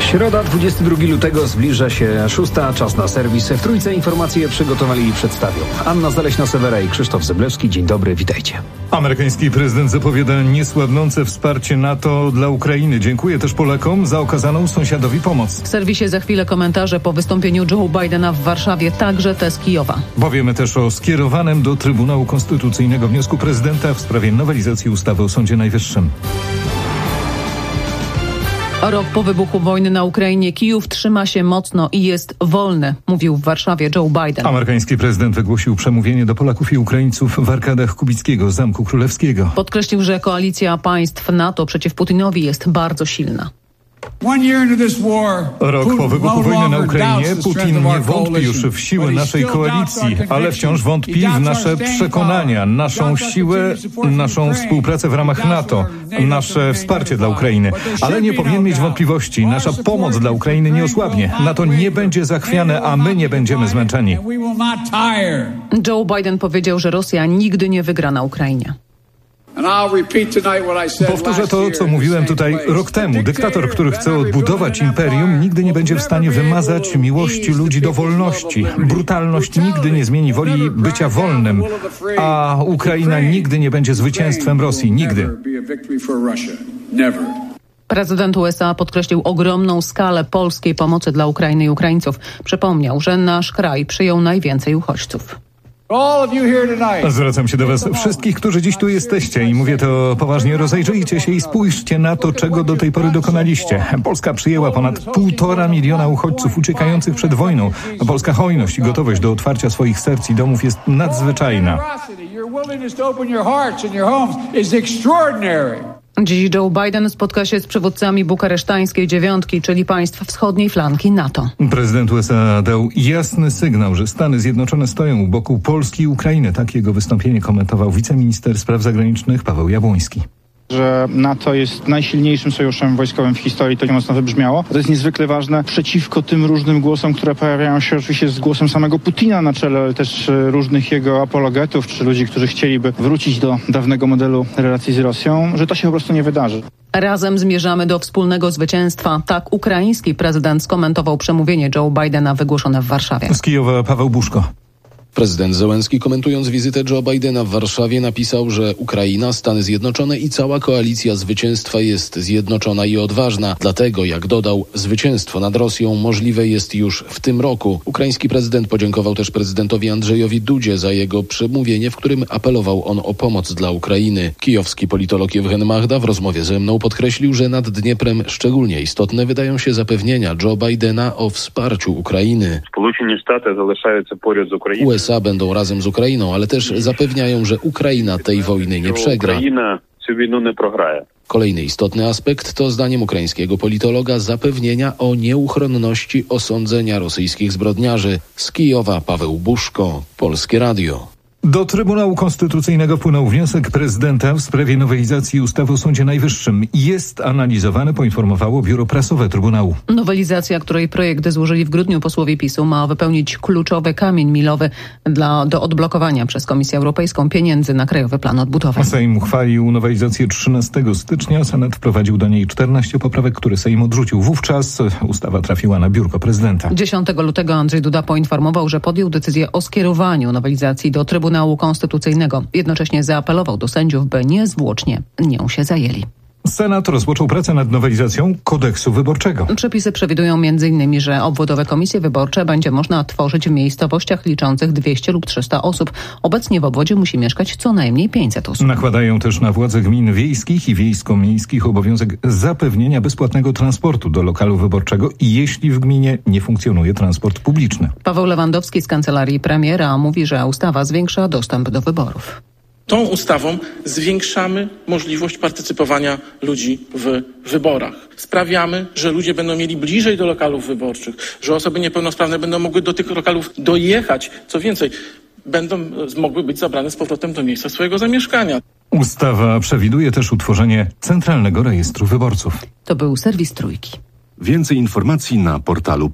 Środa, 22 lutego, zbliża się 6. Czas na serwis. W Trójce informacje przygotowali i przedstawią Anna Zaleśna-Sewera i Krzysztof Zyblewski. Dzień dobry, witajcie. Amerykański prezydent zapowiada niesłabnące wsparcie NATO dla Ukrainy. Dziękuję też Polakom za okazaną sąsiadowi pomoc. W serwisie za chwilę komentarze po wystąpieniu Joe Bidena w Warszawie, także te z Kijowa. Powiemy też o skierowanym do Trybunału Konstytucyjnego wniosku prezydenta w sprawie nowelizacji ustawy o Sądzie Najwyższym. Rok po wybuchu wojny na Ukrainie Kijów trzyma się mocno i jest wolny, mówił w Warszawie Joe Biden. Amerykański prezydent wygłosił przemówienie do Polaków i Ukraińców w arkadach Kubickiego Zamku Królewskiego. Podkreślił, że koalicja państw NATO przeciw Putinowi jest bardzo silna. Rok po wybuchu wojny na Ukrainie Putin nie wątpi już w siłę naszej koalicji, ale wciąż wątpi w nasze przekonania, naszą siłę, naszą współpracę w ramach NATO, nasze wsparcie dla Ukrainy. Ale nie powinien mieć wątpliwości, nasza pomoc dla Ukrainy nie osłabnie. NATO nie będzie zachwiane, a my nie będziemy zmęczeni. Joe Biden powiedział, że Rosja nigdy nie wygra na Ukrainie. Powtórzę to, co mówiłem tutaj rok temu. Dyktator, który chce odbudować imperium, nigdy nie będzie w stanie wymazać miłości ludzi do wolności. Brutalność nigdy nie zmieni woli bycia wolnym, a Ukraina nigdy nie będzie zwycięstwem Rosji. Nigdy. Prezydent USA podkreślił ogromną skalę polskiej pomocy dla Ukrainy i Ukraińców. Przypomniał, że nasz kraj przyjął najwięcej uchodźców. Zwracam się do was wszystkich, którzy dziś tu jesteście i mówię to poważnie, rozejrzyjcie się i spójrzcie na to, czego do tej pory dokonaliście. Polska przyjęła ponad 1,5 miliona uchodźców uciekających przed wojną. Polska hojność i gotowość do otwarcia swoich serc i domów jest nadzwyczajna. Dziś Joe Biden spotka się z przywódcami bukaresztańskiej dziewiątki, czyli państw wschodniej flanki NATO. Prezydent USA dał jasny sygnał, że Stany Zjednoczone stoją u boku Polski i Ukrainy. Tak jego wystąpienie komentował wiceminister spraw zagranicznych Paweł Jabłoński. Że NATO jest najsilniejszym sojuszem wojskowym w historii, to nie mocno wybrzmiało. To jest niezwykle ważne przeciwko tym różnym głosom, które pojawiają się oczywiście z głosem samego Putina na czele, ale też różnych jego apologetów, czy ludzi, którzy chcieliby wrócić do dawnego modelu relacji z Rosją, że to się po prostu nie wydarzy. Razem zmierzamy do wspólnego zwycięstwa. Tak ukraiński prezydent skomentował przemówienie Joe Bidena wygłoszone w Warszawie. Z Kijowa Paweł Buszko. Prezydent Zełenski, komentując wizytę Joe Bidena w Warszawie, napisał, że Ukraina, Stany Zjednoczone i cała koalicja zwycięstwa jest zjednoczona i odważna. Dlatego, jak dodał, zwycięstwo nad Rosją możliwe jest już w tym roku. Ukraiński prezydent podziękował też prezydentowi Andrzejowi Dudzie za jego przemówienie, w którym apelował on o pomoc dla Ukrainy. Kijowski politolog Jewgen Machda w rozmowie ze mną podkreślił, że nad Dnieprem szczególnie istotne wydają się zapewnienia Joe Bidena o wsparciu Ukrainy. USA będą razem z Ukrainą, ale też zapewniają, że Ukraina tej wojny nie przegra. Kolejny istotny aspekt to, zdaniem ukraińskiego politologa, zapewnienia o nieuchronności osądzenia rosyjskich zbrodniarzy. Z Kijowa Paweł Buszko, Polskie Radio. Do Trybunału Konstytucyjnego wpłynął wniosek prezydenta w sprawie nowelizacji ustawy o Sądzie Najwyższym. Jest analizowany, poinformowało Biuro Prasowe Trybunału. Nowelizacja, której projekt złożyli w grudniu posłowie PiS-u, ma wypełnić kluczowy kamień milowy do odblokowania przez Komisję Europejską pieniędzy na Krajowy Plan Odbudowy. Sejm uchwalił nowelizację 13 stycznia. Senat wprowadził do niej 14 poprawek, które Sejm odrzucił. Wówczas ustawa trafiła na biurko prezydenta. 10 lutego Andrzej Duda poinformował, że podjął decyzję o skierowaniu nowelizacji do Trybunału Konstytucyjnego. Jednocześnie zaapelował do sędziów, by niezwłocznie nią się zajęli. Senat rozpoczął pracę nad nowelizacją kodeksu wyborczego. Przepisy przewidują m.in., że obwodowe komisje wyborcze będzie można tworzyć w miejscowościach liczących 200 lub 300 osób. Obecnie w obwodzie musi mieszkać co najmniej 500 osób. Nakładają też na władze gmin wiejskich i wiejsko-miejskich obowiązek zapewnienia bezpłatnego transportu do lokalu wyborczego, jeśli w gminie nie funkcjonuje transport publiczny. Paweł Lewandowski z kancelarii premiera mówi, że ustawa zwiększa dostęp do wyborów. Tą ustawą zwiększamy możliwość partycypowania ludzi w wyborach. Sprawiamy, że ludzie będą mieli bliżej do lokalów wyborczych, że osoby niepełnosprawne będą mogły do tych lokalów dojechać. Co więcej, będą mogły być zabrane z powrotem do miejsca swojego zamieszkania. Ustawa przewiduje też utworzenie Centralnego Rejestru Wyborców. To był serwis Trójki. Więcej informacji na portalu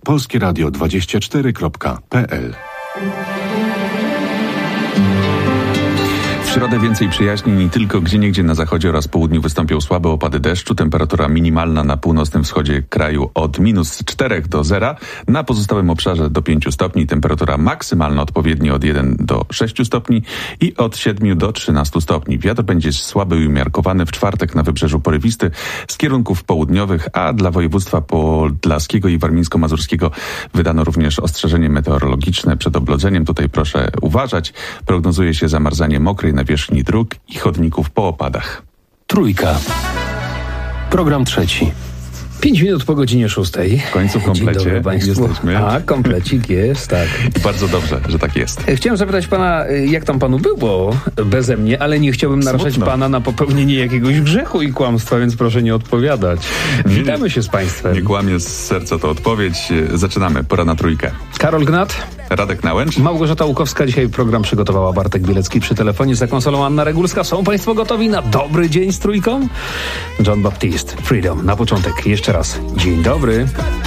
polskieradio24.pl. środę więcej przyjaźnień i tylko gdzieniegdzie na zachodzie oraz południu wystąpią słabe opady deszczu. Temperatura minimalna na północnym wschodzie kraju od -4 do 0. Na pozostałym obszarze do 5 stopni. Temperatura maksymalna odpowiednio od 1 do 6 stopni i od 7 do 13 stopni. Wiatr będzie słaby i umiarkowany. W czwartek na wybrzeżu porywisty z kierunków południowych, a dla województwa podlaskiego i warmińsko-mazurskiego wydano również ostrzeżenie meteorologiczne przed oblodzeniem. Tutaj proszę uważać. Prognozuje się zamarzanie mokrej nawierzchni dróg i chodników po opadach. Trójka. Program trzeci. 5 minut po godzinie 6. W końcu w komplecie jesteśmy. A, komplecik jest, tak. Bardzo dobrze, że tak jest. Chciałem zapytać pana, jak tam panu było beze mnie, ale nie chciałbym narażać pana na popełnienie jakiegoś grzechu i kłamstwa, więc proszę nie odpowiadać. Witamy się z państwem. Nie kłamię z serca, to odpowiedź. Zaczynamy. Pora na trójkę. Karol Gnat. Radek Nałęcz. Małgorzata Łukowska. Dzisiaj program przygotowała Bartek Bielecki, przy telefonie za konsolą Anna Regulska. Są państwo gotowi na dobry dzień z trójką? John Baptiste, Freedom. Na początek jeszcze raz. Dzień dobry.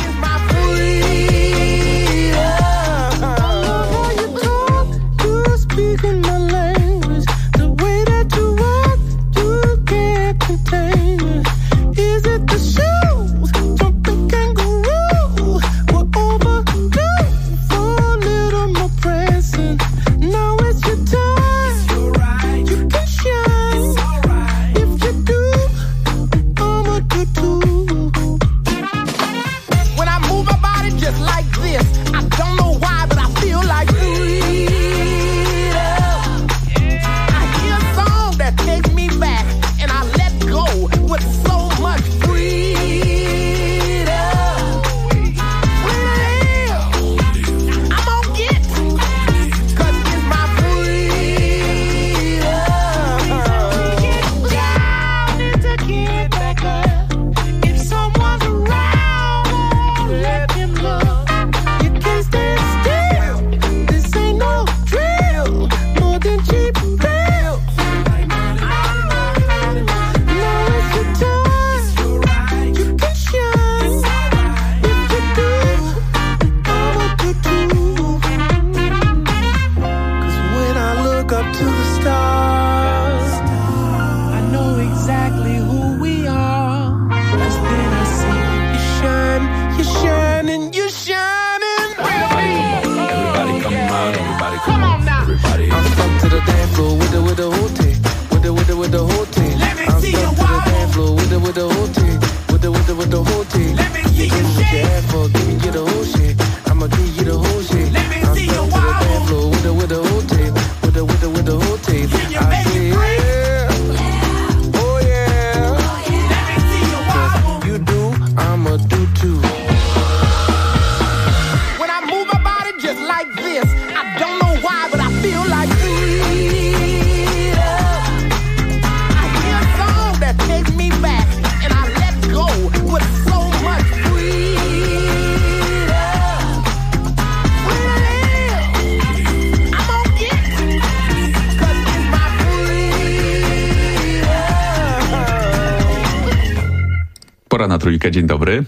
Pora na trójkę, dzień dobry.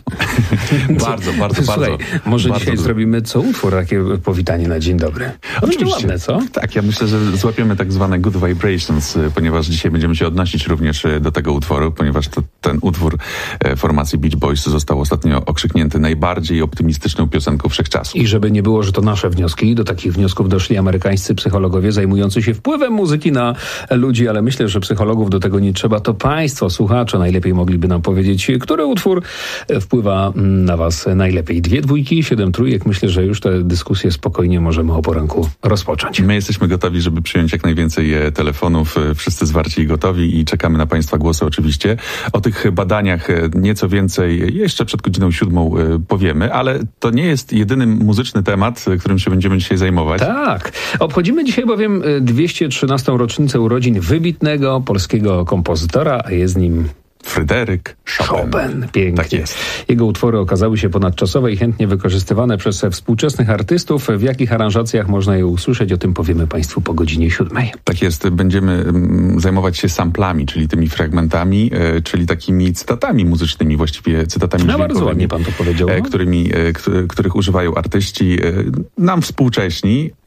Bardzo. Słuchaj, może bardzo dzisiaj zrobimy co utwór, takie powitanie na dzień dobry. Oczywiście. Ładne, co? Tak, ja myślę, że złapiemy tak zwane good vibrations, ponieważ dzisiaj będziemy się odnosić również do tego utworu, ponieważ ten utwór formacji Beach Boys został ostatnio okrzyknięty najbardziej optymistyczną piosenką wszechczasów. I żeby nie było, że to nasze wnioski, do takich wniosków doszli amerykańscy psychologowie zajmujący się wpływem muzyki na ludzi, ale myślę, że psychologów do tego nie trzeba. To państwo, słuchacze, najlepiej mogliby nam powiedzieć, który utwór wpływa na was najlepiej. 2 dwójki, 7 trójek. Myślę, że już tę dyskusję spokojnie możemy o poranku rozpocząć. My jesteśmy gotowi, żeby przyjąć jak najwięcej telefonów. Wszyscy zwarci i gotowi i czekamy na państwa głosy oczywiście. O tych badaniach nieco więcej jeszcze przed godziną 7 powiemy, ale to nie jest jedyny muzyczny temat, którym się będziemy dzisiaj zajmować. Tak. Obchodzimy dzisiaj bowiem 213. rocznicę urodzin wybitnego polskiego kompozytora, a jest nim Fryderyk Chopin. Pięknie. Tak jest. Jego utwory okazały się ponadczasowe i chętnie wykorzystywane przez współczesnych artystów. W jakich aranżacjach można je usłyszeć? O tym powiemy państwu po godzinie 7. Tak jest. Będziemy zajmować się samplami, czyli tymi fragmentami, czyli takimi cytatami muzycznymi, właściwie cytatami dźwiękowymi. Bardzo ładnie pan to powiedział. Których używają artyści nam współcześni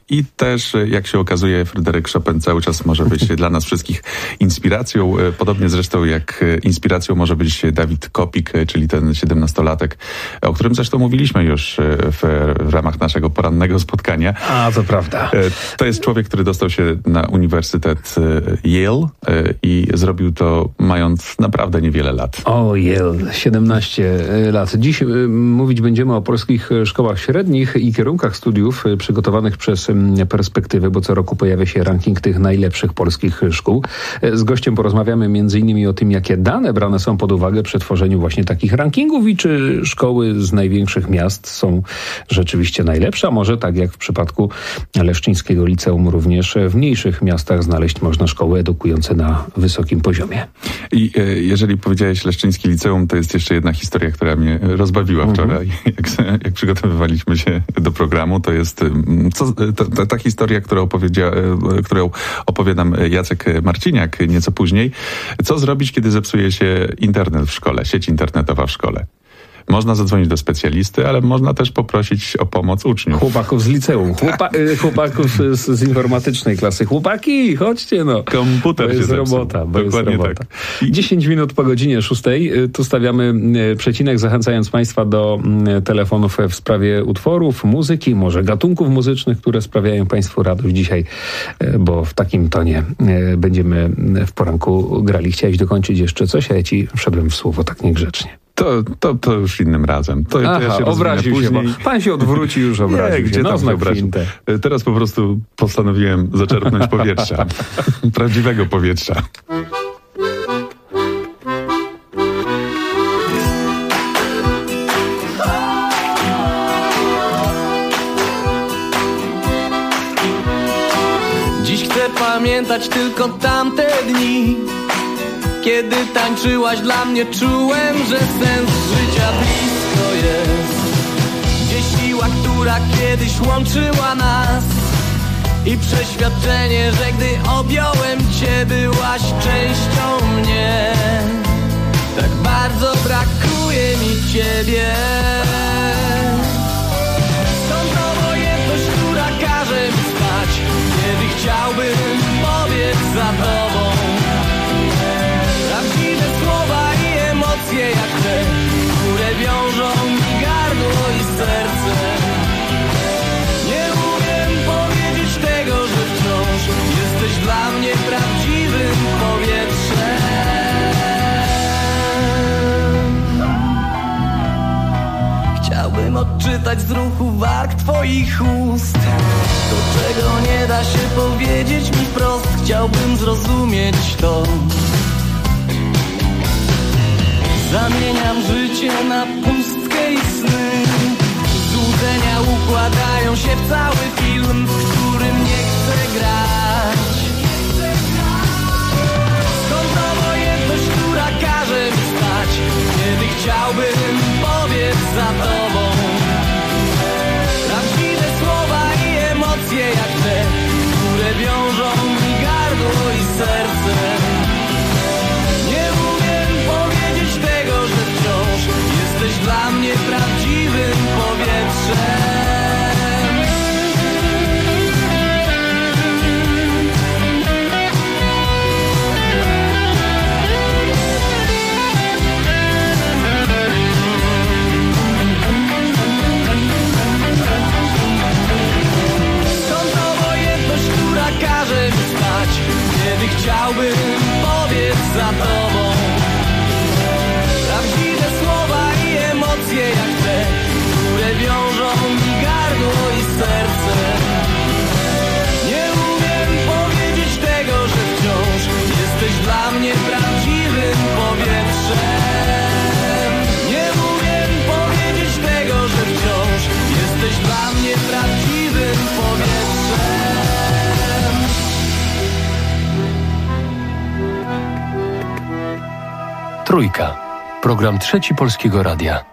I też, jak się okazuje, Fryderyk Chopin cały czas może być dla nas wszystkich inspiracją. Podobnie zresztą jak inspiracją może być Dawid Kopik, czyli ten 17-latek, o którym zresztą mówiliśmy już w ramach naszego porannego spotkania. A, to prawda. To jest człowiek, który dostał się na Uniwersytet Yale i zrobił to mając naprawdę niewiele lat. O, Yale, 17 lat. Dziś mówić będziemy o polskich szkołach średnich i kierunkach studiów przygotowanych przez Perspektywy, bo co roku pojawia się ranking tych najlepszych polskich szkół. Z gościem porozmawiamy m.in. o tym, jakie dane brane są pod uwagę przy tworzeniu właśnie takich rankingów i czy szkoły z największych miast są rzeczywiście najlepsze, a może tak jak w przypadku Leszczyńskiego Liceum również w mniejszych miastach znaleźć można szkoły edukujące na wysokim poziomie. I jeżeli powiedziałeś Leszczyńskie Liceum, to jest jeszcze jedna historia, która mnie rozbawiła wczoraj, jak przygotowywaliśmy się do programu. To jest ta historia, którą opowie nam Jacek Marciniak nieco później. Co zrobić, kiedy zepsuje się internet w szkole, sieć internetowa w szkole? Można zadzwonić do specjalisty, ale można też poprosić o pomoc uczniów. Chłopaków z liceum, chłopaków z informatycznej klasy. Chłopaki, chodźcie no. Komputer to się jest zepsuł. robota. Dokładnie tak. 10 minut po godzinie 6. Tu stawiamy przecinek, zachęcając Państwa do telefonów w sprawie utworów, muzyki, może gatunków muzycznych, które sprawiają Państwu radość dzisiaj, bo w takim tonie będziemy w poranku grali. Chciałeś dokończyć jeszcze coś, a ja ci wszedłem w słowo tak niegrzecznie. To już innym razem. To ja się obraził później. Się, bo pan się odwróci, już obraził się. Gdzie tam się obraził? Teraz po prostu postanowiłem zaczerpnąć powietrza. Prawdziwego powietrza. Dziś chcę pamiętać tylko tamte dni, kiedy tańczyłaś dla mnie, czułem, że sens życia blisko jest. Gdzie siła, która kiedyś łączyła nas i przeświadczenie, że gdy objąłem cię, byłaś częścią mnie. Tak bardzo brakuje mi ciebie. Skąd obojętność, która każe mi spać, kiedy chciałbym pobiec za tobą. Prawdziwe słowa i emocje jak te, które wiążą mi gardło i serce. Nie umiem powiedzieć tego, że wciąż jesteś dla mnie prawdziwym powietrzem. Chciałbym odczytać z ruchu warg twoich ust to, czego nie da się powiedzieć mi wprost. Chciałbym zrozumieć to. Zamieniam życie na pustkę i sny. Złudzenia układają się w cały film, w którym nie chcę grać. Skąd obojętność, która każe mi stać, kiedy chciałbym pobiec za tobą. Prawdziwe słowa i emocje jak te, które wiążą mi gardło i serce. Jesteś dla mnie prawdziwym powietrzem. Skąd obojętność, która każe mi spać, kiedy chciałbym pobiec za tobą. Prawdziwe słowa i emocje jak te, które wiążą mi gardło i serce. Nie umiem powiedzieć tego, że wciąż jesteś dla mnie prawdziwym powietrzem. Nie umiem powiedzieć tego, że wciąż jesteś dla mnie prawdziwym powietrzem. Trójka. Program Trzeci Polskiego Radia.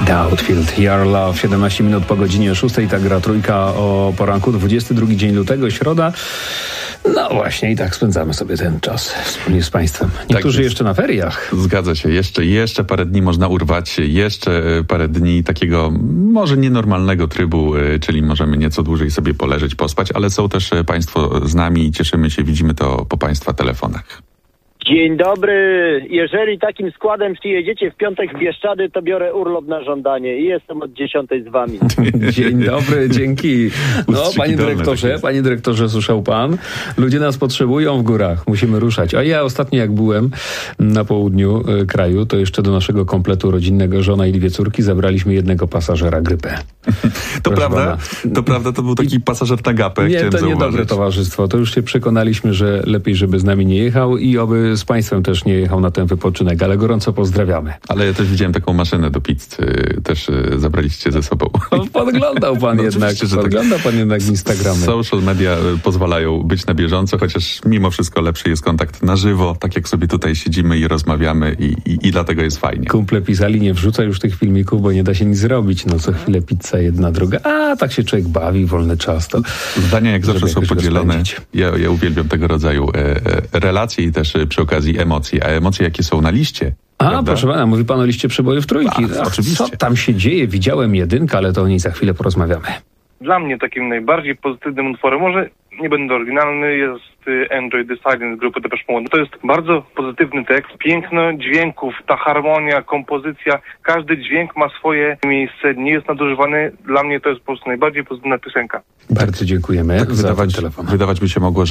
Outfield, Your Love, 17 minut po godzinie 6, tak gra trójka o poranku, 22 dzień lutego, środa. No właśnie i tak spędzamy sobie ten czas wspólnie z Państwem. Niektórzy tak jeszcze na feriach. Zgadza się, jeszcze parę dni można urwać, jeszcze parę dni takiego może nienormalnego trybu, czyli możemy nieco dłużej sobie poleżeć, pospać, ale są też Państwo z nami i cieszymy się, widzimy to po Państwa telefonach. Dzień dobry. Jeżeli takim składem przyjedziecie w piątek w Bieszczady, to biorę urlop na żądanie i jestem od 10 z wami. Dzień dobry, dzięki. No, panie dyrektorze, słyszał pan? Ludzie nas potrzebują w górach, musimy ruszać. A ja ostatnio jak byłem na południu kraju, to jeszcze do naszego kompletu rodzinnego żona i 2 córki zabraliśmy jednego pasażera grypę. To prawda, to był taki pasażer na gapę. Nie, to niedobre towarzystwo. To już się przekonaliśmy, że lepiej, żeby z nami nie jechał i oby z Państwem też nie jechał na ten wypoczynek, ale gorąco pozdrawiamy. Ale ja też widziałem taką maszynę do pizzy, też zabraliście ze sobą. Podglądał pan no jednak, pan jednak Instagramy. Social media pozwalają być na bieżąco, chociaż mimo wszystko lepszy jest kontakt na żywo, tak jak sobie tutaj siedzimy i rozmawiamy i dlatego jest fajnie. Kumple pisali, nie wrzucaj już tych filmików, bo nie da się nic zrobić. No co chwilę pizza jedna, druga. A tak się człowiek bawi, wolny czas. To zdania jak zawsze są podzielone. Ja uwielbiam tego rodzaju relacje i też przy okazji emocje. A emocje jakie są na liście? Prawda? Proszę pana, mówi pan o liście przebojów trójki. Oczywiście. Co tam się dzieje? Widziałem 1, ale to o niej za chwilę porozmawiamy. Dla mnie takim najbardziej pozytywnym utworem, może nie będę oryginalny, jest Enjoy the Silence grupy Depeche Mode. To jest bardzo pozytywny tekst, piękno dźwięków, ta harmonia, kompozycja, każdy dźwięk ma swoje miejsce, nie jest nadużywany. Dla mnie to jest po prostu najbardziej pozytywna piosenka. Bardzo dziękujemy. Tak wydawać by się mogło,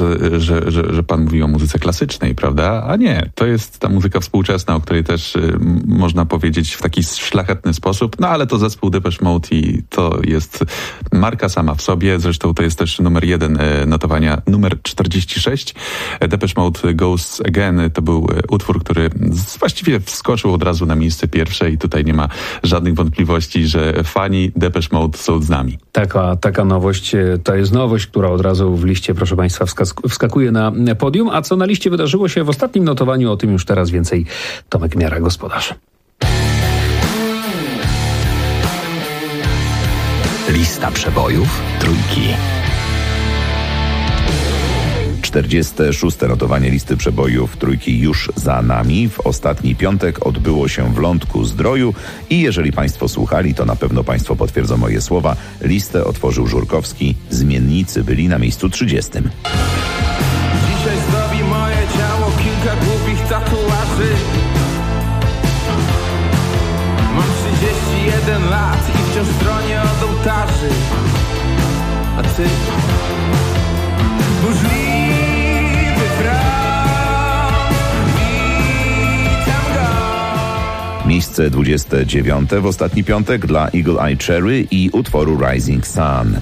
że pan mówi o muzyce klasycznej, prawda? A nie, to jest ta muzyka współczesna, o której też można powiedzieć w taki szlachetny sposób, no ale to zespół Depeche Mode i to jest marka sama w sobie, zresztą to jest też numer 1 notowania, numer 46. Depeche Mode Goes Again to był utwór, który właściwie wskoczył od razu na miejsce pierwsze i tutaj nie ma żadnych wątpliwości, że fani Depeche Mode są z nami. Taka nowość, to jest nowość, która od razu w liście, proszę Państwa, wskakuje na podium. A co na liście wydarzyło się w ostatnim notowaniu, o tym już teraz więcej Tomek Miara, gospodarz. Lista przebojów trójki. 46. notowanie listy przebojów trójki już za nami. W ostatni piątek odbyło się w Lądku Zdroju i jeżeli Państwo słuchali, to na pewno Państwo potwierdzą moje słowa. Listę otworzył Żurkowski. Zmiennicy byli na miejscu 30. Dzisiaj zdobi moje ciało kilka głupich tatuaży. Mam 31 lat i wciąż stronię od ołtarzy. A ty? Burzliwy front, witam go. Miejsce 29 w ostatni piątek dla Eagle Eye Cherry i utworu Rising Sun.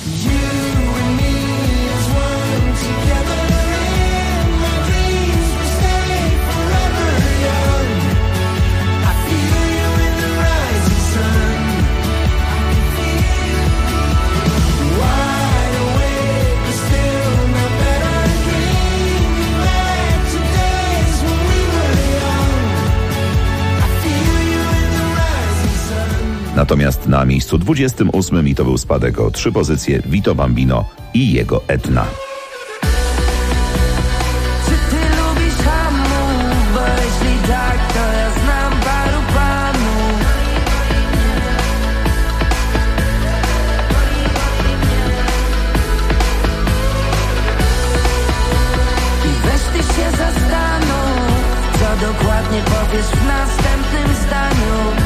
Natomiast na miejscu 28 i to był spadek o 3 pozycje Vito Bambino i jego Etna. Czy ty lubisz hamów? Bo jeśli tak, to ja znam paru panów. I weź ty się zastanów, co dokładnie powiesz w następnym zdaniu.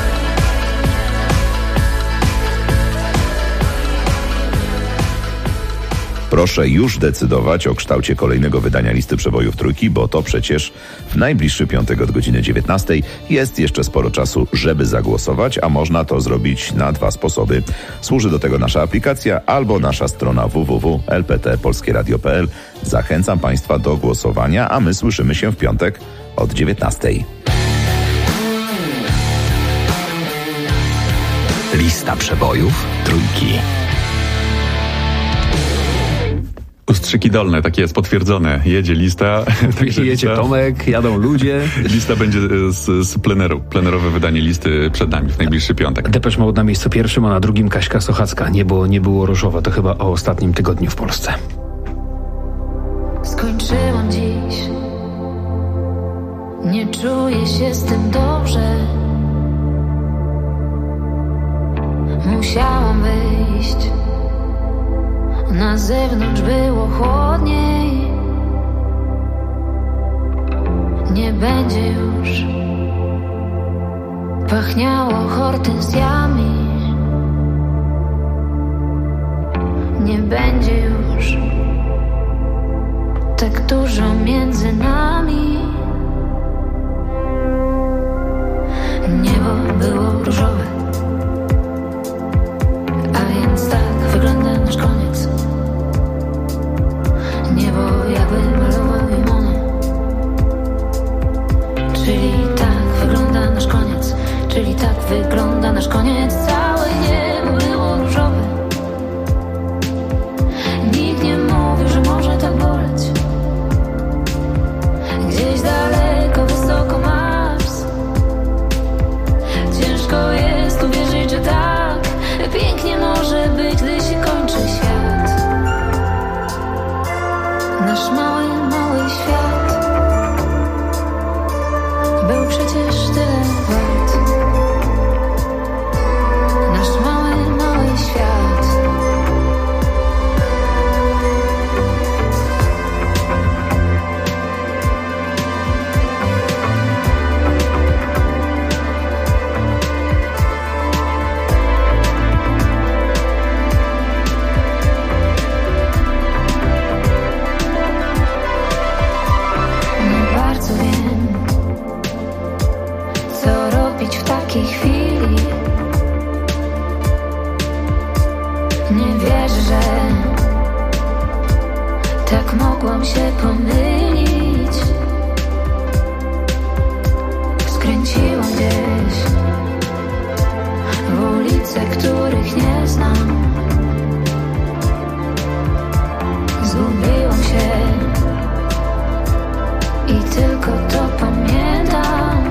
Proszę już decydować o kształcie kolejnego wydania listy przebojów trójki, bo to przecież w najbliższy piątek od godziny 19 jest jeszcze sporo czasu, żeby zagłosować, a można to zrobić na 2 sposoby. Służy do tego nasza aplikacja albo nasza strona www.lptpolskieradio.pl. Zachęcam Państwa do głosowania, a my słyszymy się w piątek od 19. Lista przebojów trójki. Strzyki Dolne, tak jest, potwierdzone. Jedzie lista. Jedzie Tomek, jadą ludzie. Lista będzie z pleneru. Plenerowe wydanie listy przed nami w najbliższy piątek. Depeche Mode na miejscu pierwszym, a na drugim Kaśka Sochacka. Nie było różowe. To chyba o ostatnim tygodniu w Polsce. Skończyłam dziś. Nie czuję się z tym dobrze. Musiałam wyjść. Na zewnątrz było chłodniej. Nie będzie już pachniało hortensjami. Nie będzie już tak dużo między nami. Niebo było różowe, a więc tak wygląda nasz koniec. Niebo jakby malował limony. Czyli tak wygląda nasz koniec. Czyli tak wygląda nasz koniec. Całe niebo było różowe. Nikt nie mówił, że może tak boleć. Gdzieś daleko, wysoko Mars. Ciężko jest uwierzyć, że tak pięknie może być, gdy się kończy świat. Nasz mały, mały świat był przecież tyle wart. Nasz mały, mały świat. Nie bardzo wiem, co robić w takiej chwili. Nie wierzę, że tak mogłam się pomylić. Skręciłam gdzieś w ulice, których nie znam. Zgubiłam się i tylko to pamiętam.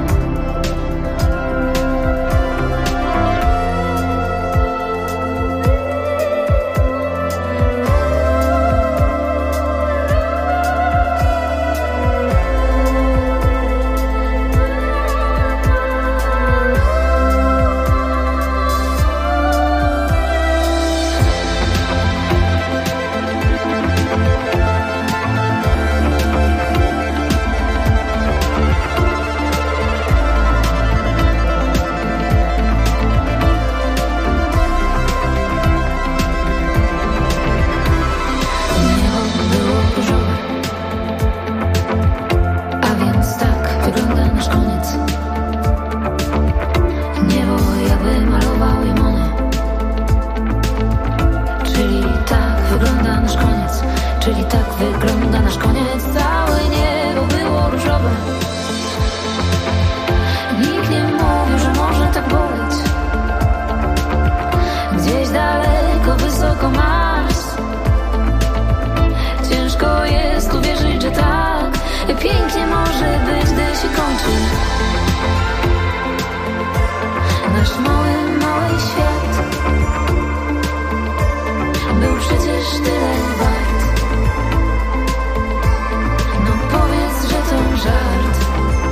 Czyli tak wygląda nasz koniec. Całe niebo było różowe. Nikt nie mówił, że może tak boleć. Gdzieś daleko, wysoko Mars. Ciężko jest uwierzyć, że tak pięknie może być, gdy się kończy. Nasz mały, mały świat był przecież tyle wart. No powiedz, że to żart.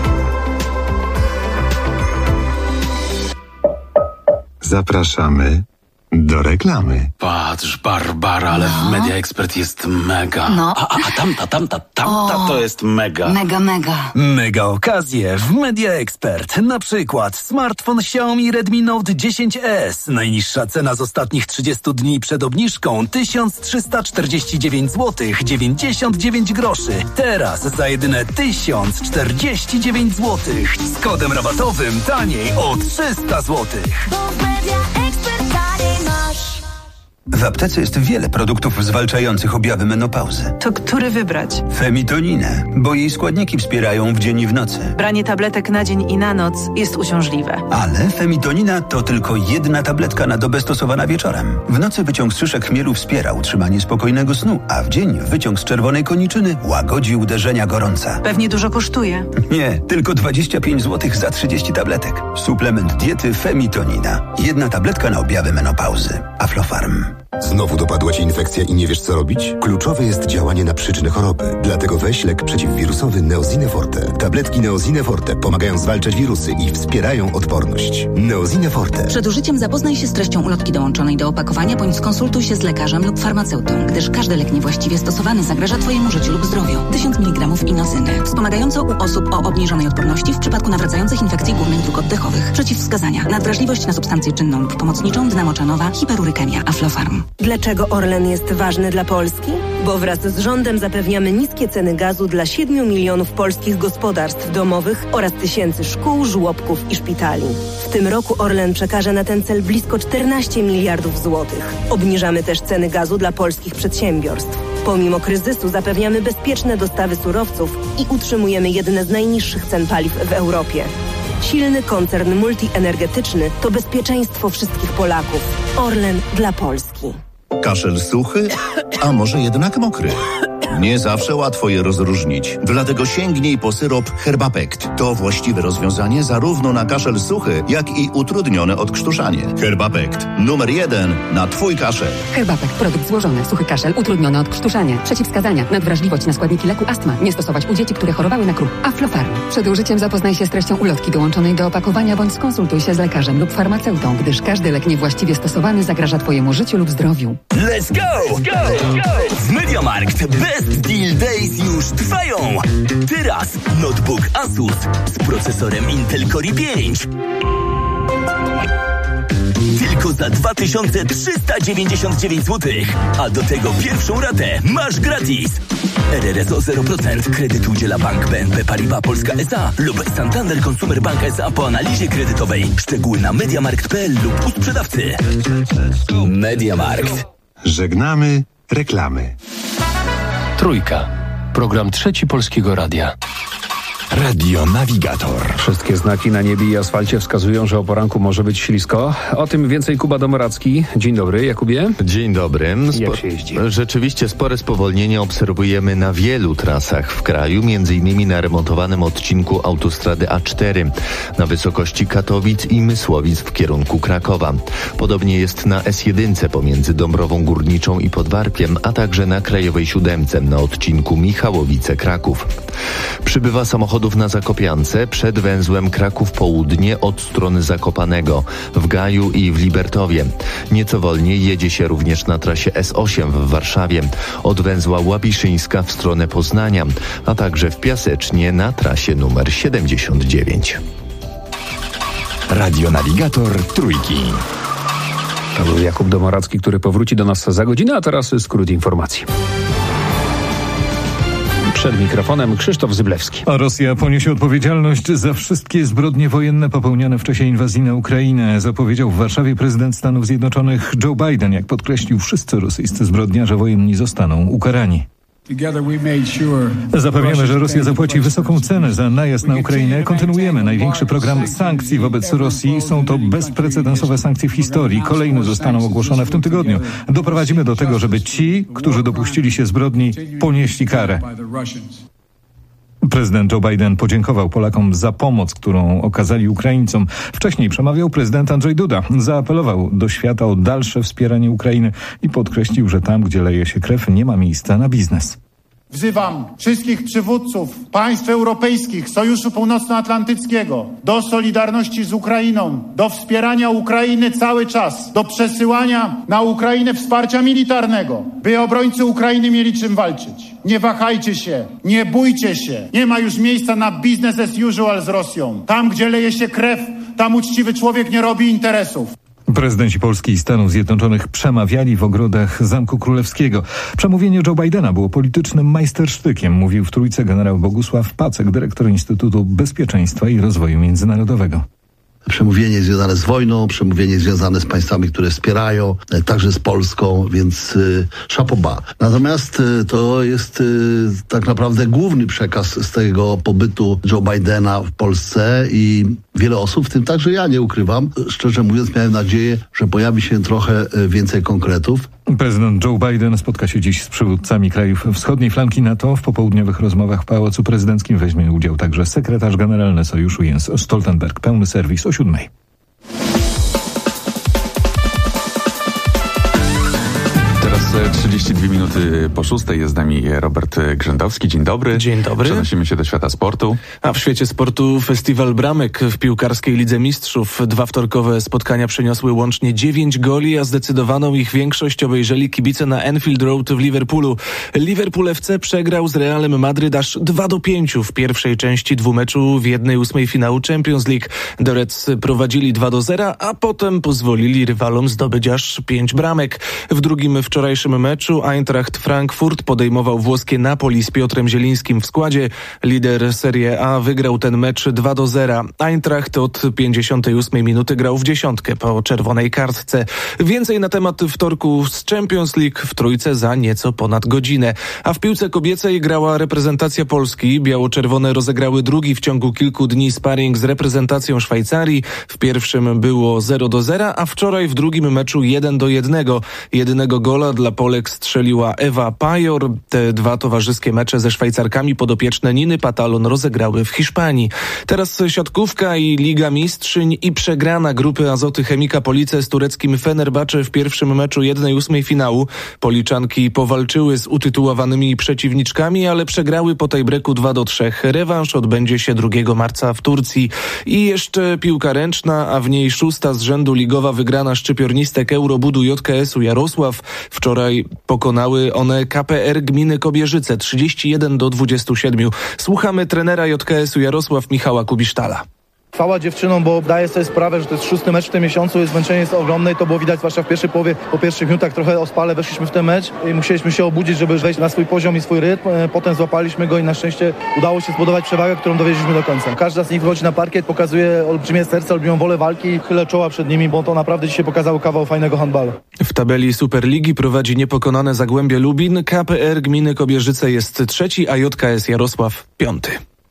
Zapraszamy do reklamy. Patrz, Barbara, ale w Media Expert jest mega. No. A tamta to jest mega. Mega. Mega okazje w Media Expert. Na przykład smartfon Xiaomi Redmi Note 10S. Najniższa cena z ostatnich 30 dni przed obniżką 1349 zł 99 groszy. Teraz za jedyne 1049 zł. Z kodem rabatowym taniej o 300 zł. Bo w Media Expert taniej masz. W aptece jest wiele produktów zwalczających objawy menopauzy. To który wybrać? Femitoninę, bo jej składniki wspierają w dzień i w nocy. Branie tabletek na dzień i na noc jest uciążliwe. Ale femitonina to tylko jedna tabletka na dobę stosowana wieczorem. W nocy wyciąg z szyszek chmielu wspiera utrzymanie spokojnego snu, a w dzień wyciąg z czerwonej koniczyny łagodzi uderzenia gorąca. Pewnie dużo kosztuje. Nie, tylko 25 zł za 30 tabletek. Suplement diety Femitonina. Jedna tabletka na objawy menopauzy. Aflofarm. Znowu dopadła Cię infekcja i nie wiesz, co robić? Kluczowe jest działanie na przyczynę choroby. Dlatego weź lek przeciwwirusowy Neosine Forte. Tabletki Neosine Forte pomagają zwalczać wirusy i wspierają odporność. Neosine Forte. Przed użyciem zapoznaj się z treścią ulotki dołączonej do opakowania, bądź skonsultuj się z lekarzem lub farmaceutą, gdyż każdy lek niewłaściwie stosowany zagraża Twojemu życiu lub zdrowiu. 1000 mg inozyny. Wspomagająco u osób o obniżonej odporności w przypadku nawracających infekcji górnych dróg oddechowych. Przeciwwskazania. Nadwrażliwość na substancję czynną lub pomocniczą, dynamo-czanowa, hiperurykemia, Aflofarm. Dlaczego Orlen jest ważny dla Polski? Bo wraz z rządem zapewniamy niskie ceny gazu dla 7 milionów polskich gospodarstw domowych oraz tysięcy szkół, żłobków i szpitali. W tym roku Orlen przekaże na ten cel blisko 14 miliardów złotych. Obniżamy też ceny gazu dla polskich przedsiębiorstw. Pomimo kryzysu zapewniamy bezpieczne dostawy surowców i utrzymujemy jedne z najniższych cen paliw w Europie. Silny koncern multienergetyczny to bezpieczeństwo wszystkich Polaków. Orlen dla Polski. Kaszel suchy, a może jednak mokry? Nie zawsze łatwo je rozróżnić. Dlatego sięgnij po syrop Herbapekt. To właściwe rozwiązanie zarówno na kaszel suchy, jak i utrudnione odkrztuszanie. Herbapekt. Numer 1 na Twój kaszel. Herbapekt. Produkt złożony. Suchy kaszel. Utrudnione odkrztuszanie. Przeciwwskazania. Nadwrażliwość na składniki leku astma. Nie stosować u dzieci, które chorowały na KRUP. Aflofarm. Przed użyciem zapoznaj się z treścią ulotki dołączonej do opakowania, bądź skonsultuj się z lekarzem lub farmaceutą, gdyż każdy lek niewłaściwie stosowany zagraża Twojemu życiu lub zdrowiu. Let's go! W MediaMarkt Best Deal Days już trwają! Teraz notebook Asus z procesorem Intel Core i5 tylko za 2399 zł, a do tego pierwszą ratę masz gratis. RRSO 0%. Kredyt udziela Bank BNP Paribas Polska S.A. lub Santander Consumer Bank S.A. po analizie kredytowej. Szczegóły na mediamarkt.pl lub u sprzedawcy. MediaMarkt. Żegnamy reklamy. Trójka. Program Trzeci Polskiego Radia. Radio Navigator. Wszystkie znaki na niebie i asfalcie wskazują, że o poranku może być ślisko. O tym więcej Kuba Domoracki. Dzień dobry, Jakubie. Dzień dobry. Jak się jeździ? Rzeczywiście spore spowolnienie obserwujemy na wielu trasach w kraju, m.in. na remontowanym odcinku autostrady A4 na wysokości Katowic i Mysłowic w kierunku Krakowa. Podobnie jest na S1 pomiędzy Dąbrową Górniczą i Podwarpiem, a także na Krajowej 7 na odcinku Michałowice-Kraków. Przybywa samochodów na Zakopiance przed węzłem Kraków Południe od strony Zakopanego, w Gaju i w Libertowie. Nieco wolniej jedzie się również na trasie S8 w Warszawie, od węzła Łabiszyńska w stronę Poznania, a także w Piasecznie na trasie numer 79. Radio Navigator Trójki. To był Jakub Domoracki, który powróci do nas za godzinę, a teraz skrót informacji. Przed mikrofonem Krzysztof Zyblewski. A Rosja poniesie odpowiedzialność za wszystkie zbrodnie wojenne popełnione w czasie inwazji na Ukrainę, zapowiedział w Warszawie prezydent Stanów Zjednoczonych Joe Biden. Jak podkreślił, wszyscy rosyjscy zbrodniarze wojenni zostaną ukarani. Zapewniamy, że Rosja zapłaci wysoką cenę za najazd na Ukrainę. Kontynuujemy największy program sankcji wobec Rosji. Są to bezprecedensowe sankcje w historii. Kolejne zostaną ogłoszone w tym tygodniu. Doprowadzimy do tego, żeby ci, którzy dopuścili się zbrodni, ponieśli karę. Prezydent Joe Biden podziękował Polakom za pomoc, którą okazali Ukraińcom. Wcześniej przemawiał prezydent Andrzej Duda. Zaapelował do świata o dalsze wspieranie Ukrainy i podkreślił, że tam, gdzie leje się krew, nie ma miejsca na biznes. Wzywam wszystkich przywódców państw europejskich, Sojuszu Północnoatlantyckiego do solidarności z Ukrainą, do wspierania Ukrainy cały czas, do przesyłania na Ukrainę wsparcia militarnego, by obrońcy Ukrainy mieli czym walczyć. Nie wahajcie się, nie bójcie się. Nie ma już miejsca na business as usual z Rosją. Tam, gdzie leje się krew, tam uczciwy człowiek nie robi interesów. Prezydenci Polski i Stanów Zjednoczonych przemawiali w ogrodach Zamku Królewskiego. Przemówienie Joe Bidena było politycznym majstersztykiem, mówił w Trójce generał Bogusław Pacek, dyrektor Instytutu Bezpieczeństwa i Rozwoju Międzynarodowego. przemówienie związane z wojną, przemówienie związane z państwami, które wspierają, także z Polską, więc chapeau bas. Natomiast to jest tak naprawdę główny przekaz z tego pobytu Joe Bidena w Polsce i wiele osób, w tym także ja, nie ukrywam, szczerze mówiąc miałem nadzieję, że pojawi się trochę więcej konkretów. Prezydent Joe Biden spotka się dziś z przywódcami krajów wschodniej flanki NATO. W popołudniowych rozmowach w Pałacu Prezydenckim weźmie udział także sekretarz generalny Sojuszu Jens Stoltenberg. Pełny serwis o 7:00. Teraz 32 minuty po 6:00 jest z nami Robert Grzędowski. Dzień dobry. Dzień dobry. Przenosimy się do świata sportu. A w świecie sportu festiwal bramek w piłkarskiej Lidze Mistrzów. 2 wtorkowe spotkania przyniosły łącznie 9 goli, a zdecydowaną ich większość obejrzeli kibice na Anfield Road w Liverpoolu. Liverpool FC przegrał z Realem Madryt aż 2-5 w pierwszej części dwumeczu w 1/8 finału Champions League. The Reds prowadzili 2-0, a potem pozwolili rywalom zdobyć aż 5 bramek. W drugim wczorajszym meczu Eintracht Frankfurt podejmował włoskie Napoli z Piotrem Zielińskim w składzie. Lider Serie A wygrał ten mecz 2-0. Eintracht od 58 minuty grał w dziesiątkę po czerwonej kartce. Więcej na temat wtorku z Champions League w Trójce za nieco ponad godzinę. A w piłce kobiecej grała reprezentacja Polski. Biało-czerwone rozegrały drugi w ciągu kilku dni sparring z reprezentacją Szwajcarii. W pierwszym było 0-0, a wczoraj w drugim meczu 1-1. Jedynego gola dla Polek strzeliła Ewa Pajor. Te 2 towarzyskie mecze ze Szwajcarkami podopieczne Niny Patalon rozegrały w Hiszpanii. Teraz siatkówka i Liga Mistrzyń i przegrana grupy Azoty Chemika Police z tureckim Fenerbahce w pierwszym meczu 1/8 finału. Policzanki powalczyły z utytułowanymi przeciwniczkami, ale przegrały po tiebreaku 2-3. Rewanż odbędzie się 2 marca w Turcji. I jeszcze piłka ręczna, a w niej 6. z rzędu ligowa wygrana szczypiornistek Eurobudu JKS-u Jarosław. Wczoraj pokonały one KPR Gminy Kobierzyce 31-27. Słuchamy trenera JKS-u Jarosław Michała Kubisztala. Chwała dziewczynom, bo daję sobie sprawę, że to jest 6. mecz w tym miesiącu, zmęczenie jest ogromne i to było widać zwłaszcza w pierwszej połowie, po pierwszych minutach trochę ospale weszliśmy w ten mecz i musieliśmy się obudzić, żeby wejść na swój poziom i swój rytm. Potem złapaliśmy go i na szczęście udało się zbudować przewagę, którą dowieźliśmy do końca. Każda z nich wychodzi na parkiet, pokazuje olbrzymie serce, olbrzymią wolę walki, chylę czoła przed nimi, bo to naprawdę dzisiaj pokazało kawał fajnego handbalu. W tabeli Superligi prowadzi niepokonane Zagłębie Lubin, KPR Gminy Kobierzyce jest 3, a JKS Jarosław 5.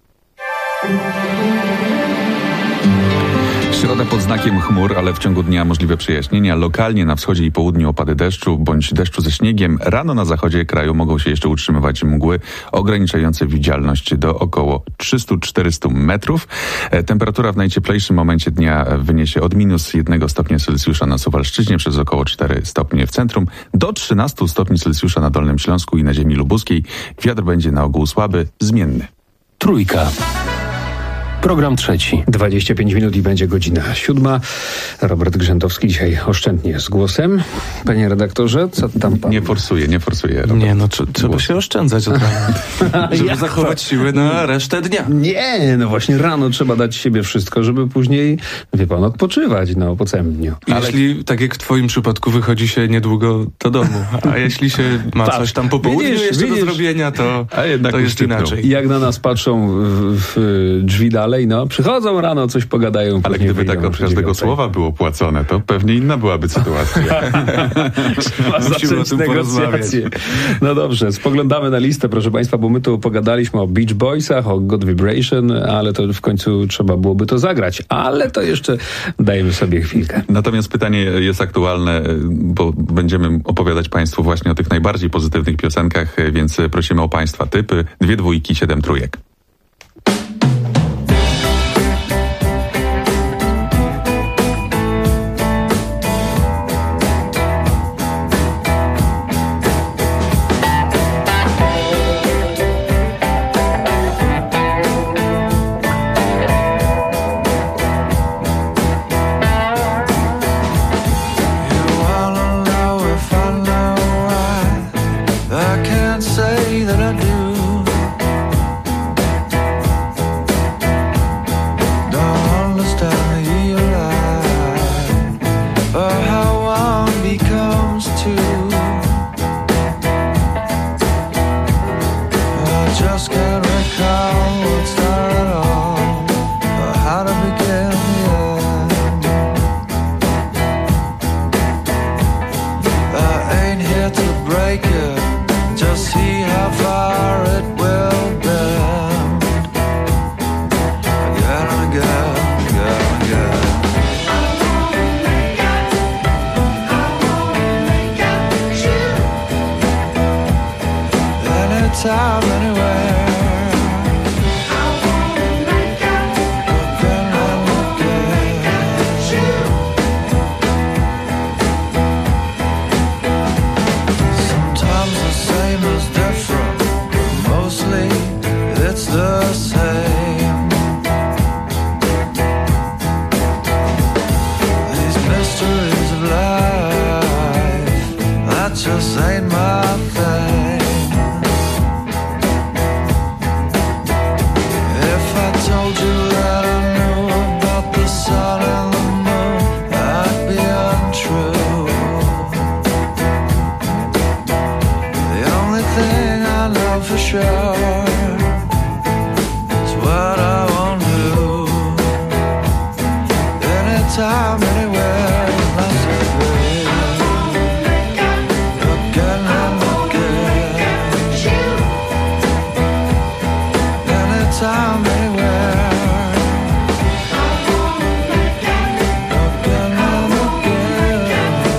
Środa pod znakiem chmur, ale w ciągu dnia możliwe przejaśnienia. Lokalnie na wschodzie i południu opady deszczu bądź deszczu ze śniegiem. Rano na zachodzie kraju mogą się jeszcze utrzymywać mgły ograniczające widzialność do około 300-400 metrów. Temperatura w najcieplejszym momencie dnia wyniesie od -1 stopnia Celsjusza na Suwalszczyźnie przez około 4 stopnie w centrum do 13 stopni Celsjusza na Dolnym Śląsku i na ziemi lubuskiej. Wiatr będzie na ogół słaby, zmienny. Trójka. Program 3. 25 minut i będzie godzina 7. Robert Grzędowski dzisiaj oszczędnie z głosem. Panie redaktorze, co tam pan? Nie forsuję. Robert. Nie, no trzeba się oszczędzać od rana, żeby zachować siły na resztę dnia. Nie, no właśnie rano trzeba dać siebie wszystko, żeby później, wie pan, odpoczywać, po całym Jeśli, tak jak w twoim przypadku, wychodzi się niedługo do domu, a jeśli się ma coś tam po południu jeszcze do zrobienia, to jest inaczej. Jak na nas patrzą w drzwi dalej, przychodzą rano, coś pogadają. Ale gdyby tak od każdego słowa było płacone, to pewnie inna byłaby sytuacja. Trzeba zacząć negocjacje. No dobrze, spoglądamy na listę, proszę państwa, bo my tu pogadaliśmy o Beach Boysach, o God Vibration, ale to w końcu trzeba byłoby to zagrać. Ale to jeszcze dajmy sobie chwilkę. Natomiast pytanie jest aktualne, bo będziemy opowiadać państwu właśnie o tych najbardziej pozytywnych piosenkach, więc prosimy o państwa typy 2 dwójki, 7 trójek. Say that I do. the same. These mysteries of life, that just ain't my thing. If I told you that I knew about the sun and the moon, that'd be untrue. The only thing I know for sure is what I won't do. Anytime, anywhere, must be. Again and again. Anytime, anywhere. Again and again.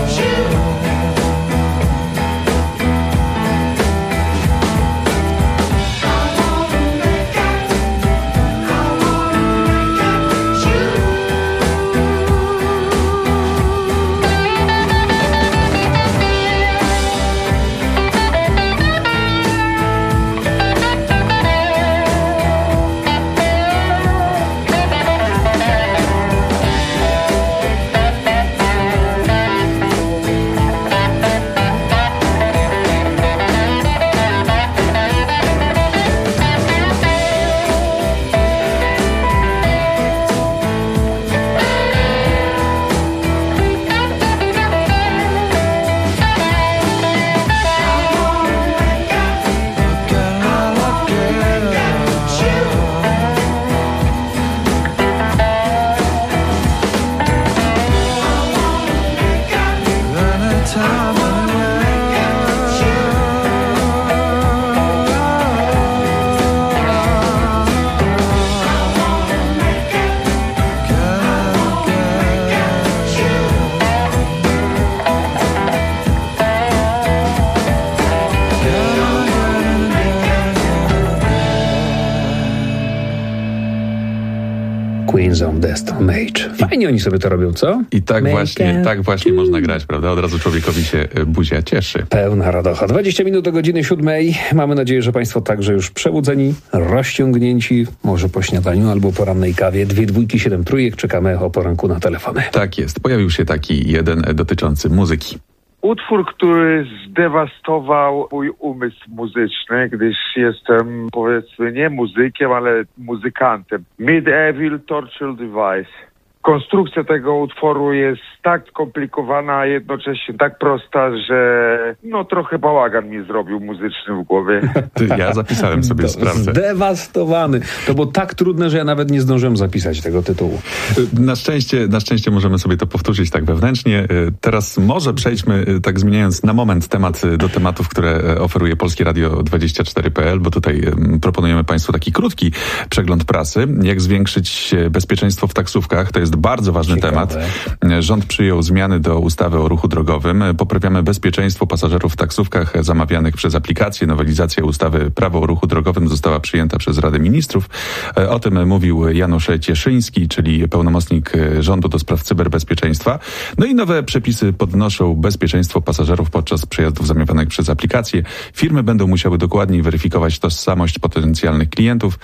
Queens of the Stone Age. Fajnie oni sobie to robią, co? I tak właśnie można grać, prawda? Od razu człowiekowi się buzia cieszy. Pełna radocha. 20 minut do godziny 7. Mamy nadzieję, że Państwo także już przebudzeni, rozciągnięci, może po śniadaniu albo porannej kawie. 2 dwójki, 7 trójek. Czekamy o poranku na telefony. Tak jest. Pojawił się taki jeden dotyczący muzyki. Utwór, który zdewastował mój umysł muzyczny, gdyż jestem, powiedzmy, nie muzykiem, ale muzykantem. Medieval Torture Device. Konstrukcja tego utworu jest tak skomplikowana, a jednocześnie tak prosta, że trochę bałagan mi zrobił muzyczny w głowie. Ja zapisałem sobie, sprawdzę. Zdewastowany. To było tak trudne, że ja nawet nie zdążyłem zapisać tego tytułu. Na szczęście możemy sobie to powtórzyć tak wewnętrznie. Teraz może przejdźmy, tak zmieniając na moment temat do tematów, które oferuje Polskie Radio 24.pl, bo tutaj proponujemy Państwu taki krótki przegląd prasy. Jak zwiększyć bezpieczeństwo w taksówkach? To jest bardzo ważny temat. Rząd przyjął zmiany do ustawy o ruchu drogowym. Poprawiamy bezpieczeństwo pasażerów w taksówkach zamawianych przez aplikację. Nowelizacja ustawy Prawo o ruchu drogowym została przyjęta przez Radę Ministrów. O tym mówił Janusz Cieszyński, czyli pełnomocnik rządu do spraw cyberbezpieczeństwa. No i nowe przepisy podnoszą bezpieczeństwo pasażerów podczas przejazdów zamawianych przez aplikację. Firmy będą musiały dokładniej weryfikować tożsamość potencjalnych klientów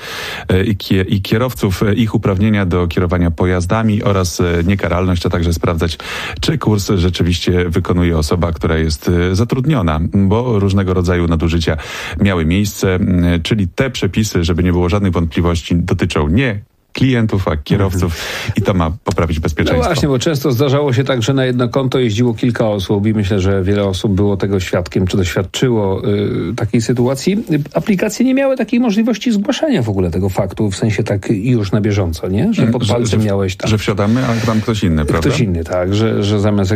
i kierowców, ich uprawnienia do kierowania pojazdami oraz niekaralność, a także sprawdzać, czy kurs rzeczywiście wykonuje osoba, która jest zatrudniona, bo różnego rodzaju nadużycia miały miejsce, czyli te przepisy, żeby nie było żadnych wątpliwości, dotyczą nie klientów, a kierowców i to ma poprawić bezpieczeństwo. No właśnie, bo często zdarzało się tak, że na jedno konto jeździło kilka osób i myślę, że wiele osób było tego świadkiem, czy doświadczyło takiej sytuacji. Aplikacje nie miały takiej możliwości zgłaszania w ogóle tego faktu, w sensie tak już na bieżąco, nie? Że pod palcem miałeś tam... Że wsiadamy, a tam ktoś inny, prawda? Ktoś inny, tak, że zamiast...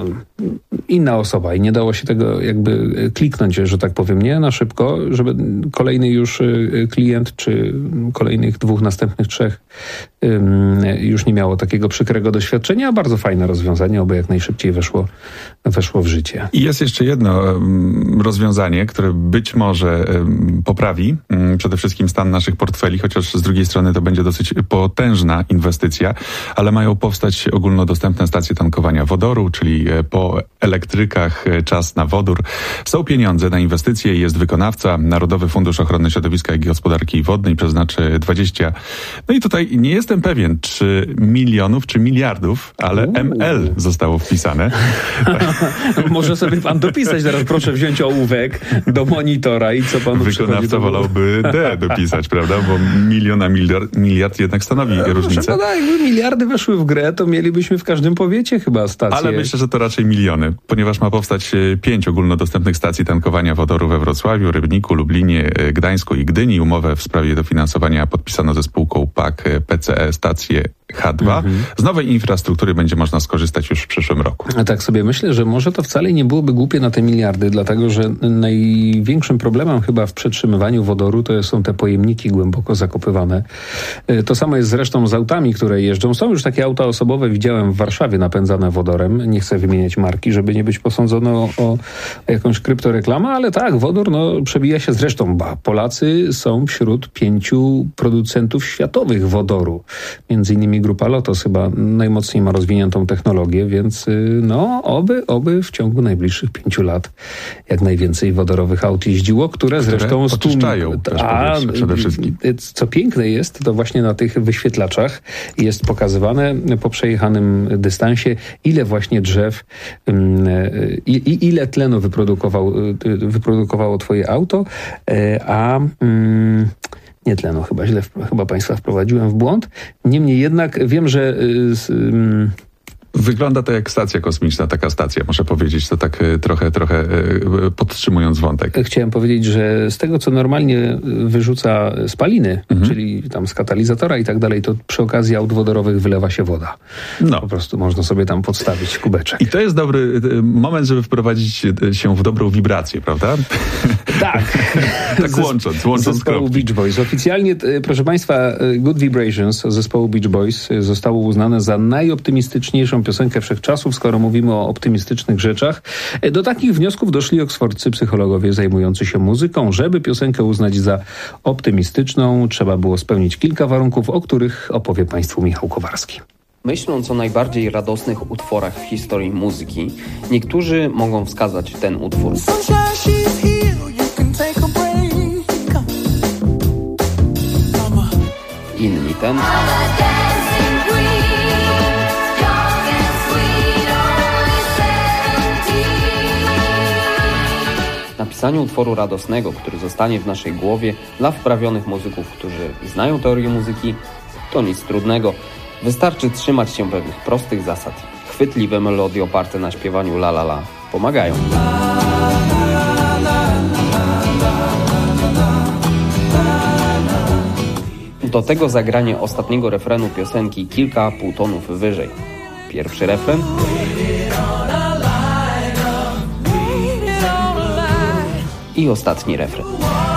inna osoba i nie dało się tego jakby kliknąć, że tak powiem, nie? Na szybko, żeby kolejny już klient, czy kolejnych 2 następnych 3 już nie miało takiego przykrego doświadczenia. Bardzo fajne rozwiązanie, oby jak najszybciej weszło w życie. I jest jeszcze jedno rozwiązanie, które być może poprawi przede wszystkim stan naszych portfeli, chociaż z drugiej strony to będzie dosyć potężna inwestycja, ale mają powstać ogólnodostępne stacje tankowania wodoru, czyli po elektrykach, czas na wodór. Są pieniądze na inwestycje, jest wykonawca. Narodowy Fundusz Ochrony Środowiska i Gospodarki Wodnej przeznaczy 20. No i tutaj nie jestem pewien, czy milionów, czy miliardów, ale ML zostało wpisane. Może sobie pan dopisać teraz, proszę wziąć ołówek do monitora i co panu wykonawca wolałby D dopisać, prawda? Bo milion a miliard jednak stanowi różnicę. Prawda, jakby miliardy weszły w grę, to mielibyśmy w każdym powiecie chyba stację. Ale myślę, że to raczej miliony, ponieważ ma powstać 5 ogólnodostępnych stacji tankowania wodoru we Wrocławiu, Rybniku, Lublinie, Gdańsku i Gdyni. Umowę w sprawie dofinansowania podpisano ze spółką PAK PCE stację H2. Z nowej infrastruktury będzie można skorzystać już w przyszłym roku. A tak sobie myślę, że może to wcale nie byłoby głupie na te miliardy, dlatego że największym problemem chyba w przetrzymywaniu wodoru to są te pojemniki głęboko zakopywane. To samo jest zresztą z autami, które jeżdżą. Są już takie auta osobowe, widziałem w Warszawie napędzane wodorem. Nie chcę wymieniać marki, żeby nie być posądzono o jakąś kryptoreklamę, ale tak, wodór przebija się zresztą. Polacy są wśród 5 producentów światowych wodoru. Między innymi grupa Lotos chyba najmocniej ma rozwiniętą technologię, więc oby w ciągu najbliższych 5 lat jak najwięcej wodorowych aut jeździło, które zresztą oczyszczają przede wszystkim. Co piękne jest, to właśnie na tych wyświetlaczach jest pokazywane po przejechanym dystansie, ile właśnie drzew i ile tlenu wyprodukowało twoje auto, nie tlenu, chyba państwa wprowadziłem w błąd. Niemniej jednak wiem, że wygląda to jak stacja kosmiczna, taka stacja, muszę powiedzieć, to tak trochę podtrzymując wątek. Chciałem powiedzieć, że z tego, co normalnie wyrzuca spaliny, czyli tam z katalizatora i tak dalej, to przy okazji aut wodorowych wylewa się woda. Po prostu można sobie tam podstawić kubeczek. I to jest dobry moment, żeby wprowadzić się w dobrą wibrację, prawda? Tak. Tak łącząc zespołu Beach Boys. Oficjalnie, proszę państwa, Good Vibrations zespołu Beach Boys zostało uznane za najoptymistyczniejszą piosenkę wszechczasów, skoro mówimy o optymistycznych rzeczach. Do takich wniosków doszli oksfordzcy psychologowie zajmujący się muzyką. Żeby piosenkę uznać za optymistyczną, trzeba było spełnić kilka warunków, o których opowie państwu Michał Kowarski. Myśląc o najbardziej radosnych utworach w historii muzyki, niektórzy mogą wskazać ten utwór. Inni ten. W napisaniu utworu radosnego, który zostanie w naszej głowie, dla wprawionych muzyków, którzy znają teorię muzyki, to nic trudnego. Wystarczy trzymać się pewnych prostych zasad. Chwytliwe melodie oparte na śpiewaniu la la la pomagają. Do tego zagranie ostatniego refrenu piosenki kilka półtonów wyżej. Pierwszy refren i ostatni refren.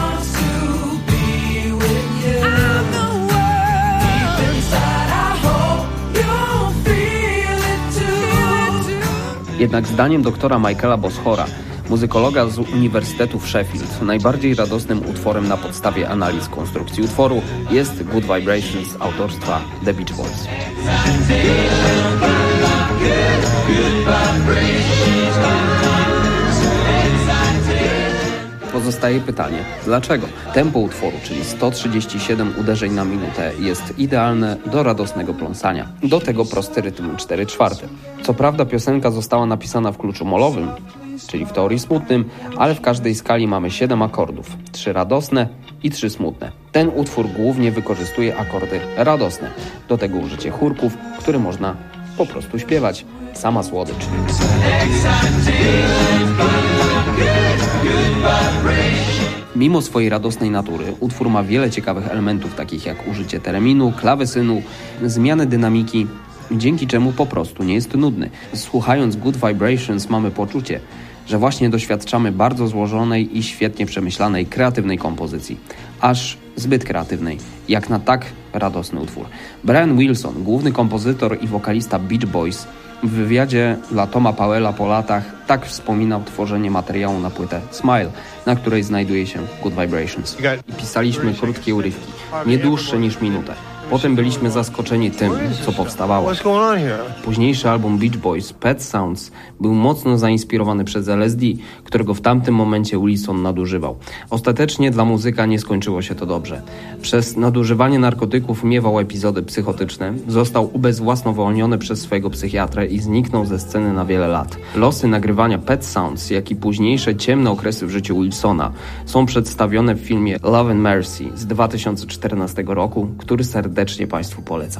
Jednak zdaniem doktora Michaela Boschora, muzykologa z Uniwersytetu w Sheffield, najbardziej radosnym utworem na podstawie analiz konstrukcji utworu jest Good Vibrations autorstwa The Beach Boys. Pozostaje pytanie, dlaczego? Tempo utworu, czyli 137 uderzeń na minutę, jest idealne do radosnego pląsania. Do tego prosty rytm 4/4. Co prawda piosenka została napisana w kluczu molowym, czyli w teorii smutnym, ale w każdej skali mamy 7 akordów, 3 radosne i 3 smutne. Ten utwór głównie wykorzystuje akordy radosne. Do tego użycie chórków, które można po prostu śpiewać. Sama słodycz. Mimo swojej radosnej natury, utwór ma wiele ciekawych elementów, takich jak użycie tereminu, klawesynu, zmiany dynamiki, dzięki czemu po prostu nie jest nudny. Słuchając Good Vibrations mamy poczucie, że właśnie doświadczamy bardzo złożonej i świetnie przemyślanej, kreatywnej kompozycji. Aż zbyt kreatywnej, jak na tak radosny utwór. Brian Wilson, główny kompozytor i wokalista Beach Boys, w wywiadzie dla Toma Powella po latach tak wspominał tworzenie materiału na płytę Smile, na której znajduje się Good Vibrations. I pisaliśmy krótkie urywki, nie dłuższe niż minutę. Potem byliśmy zaskoczeni tym, co powstawało. Późniejszy album Beach Boys, Pet Sounds, był mocno zainspirowany przez LSD, którego w tamtym momencie Wilson nadużywał. Ostatecznie dla muzyka nie skończyło się to dobrze. Przez nadużywanie narkotyków miewał epizody psychotyczne, został ubezwłasnowolniony przez swojego psychiatrę i zniknął ze sceny na wiele lat. Losy nagrywania Pet Sounds, jak i późniejsze ciemne okresy w życiu Wilsona są przedstawione w filmie Love and Mercy z 2014 roku, który serdecznie Państwu polecam.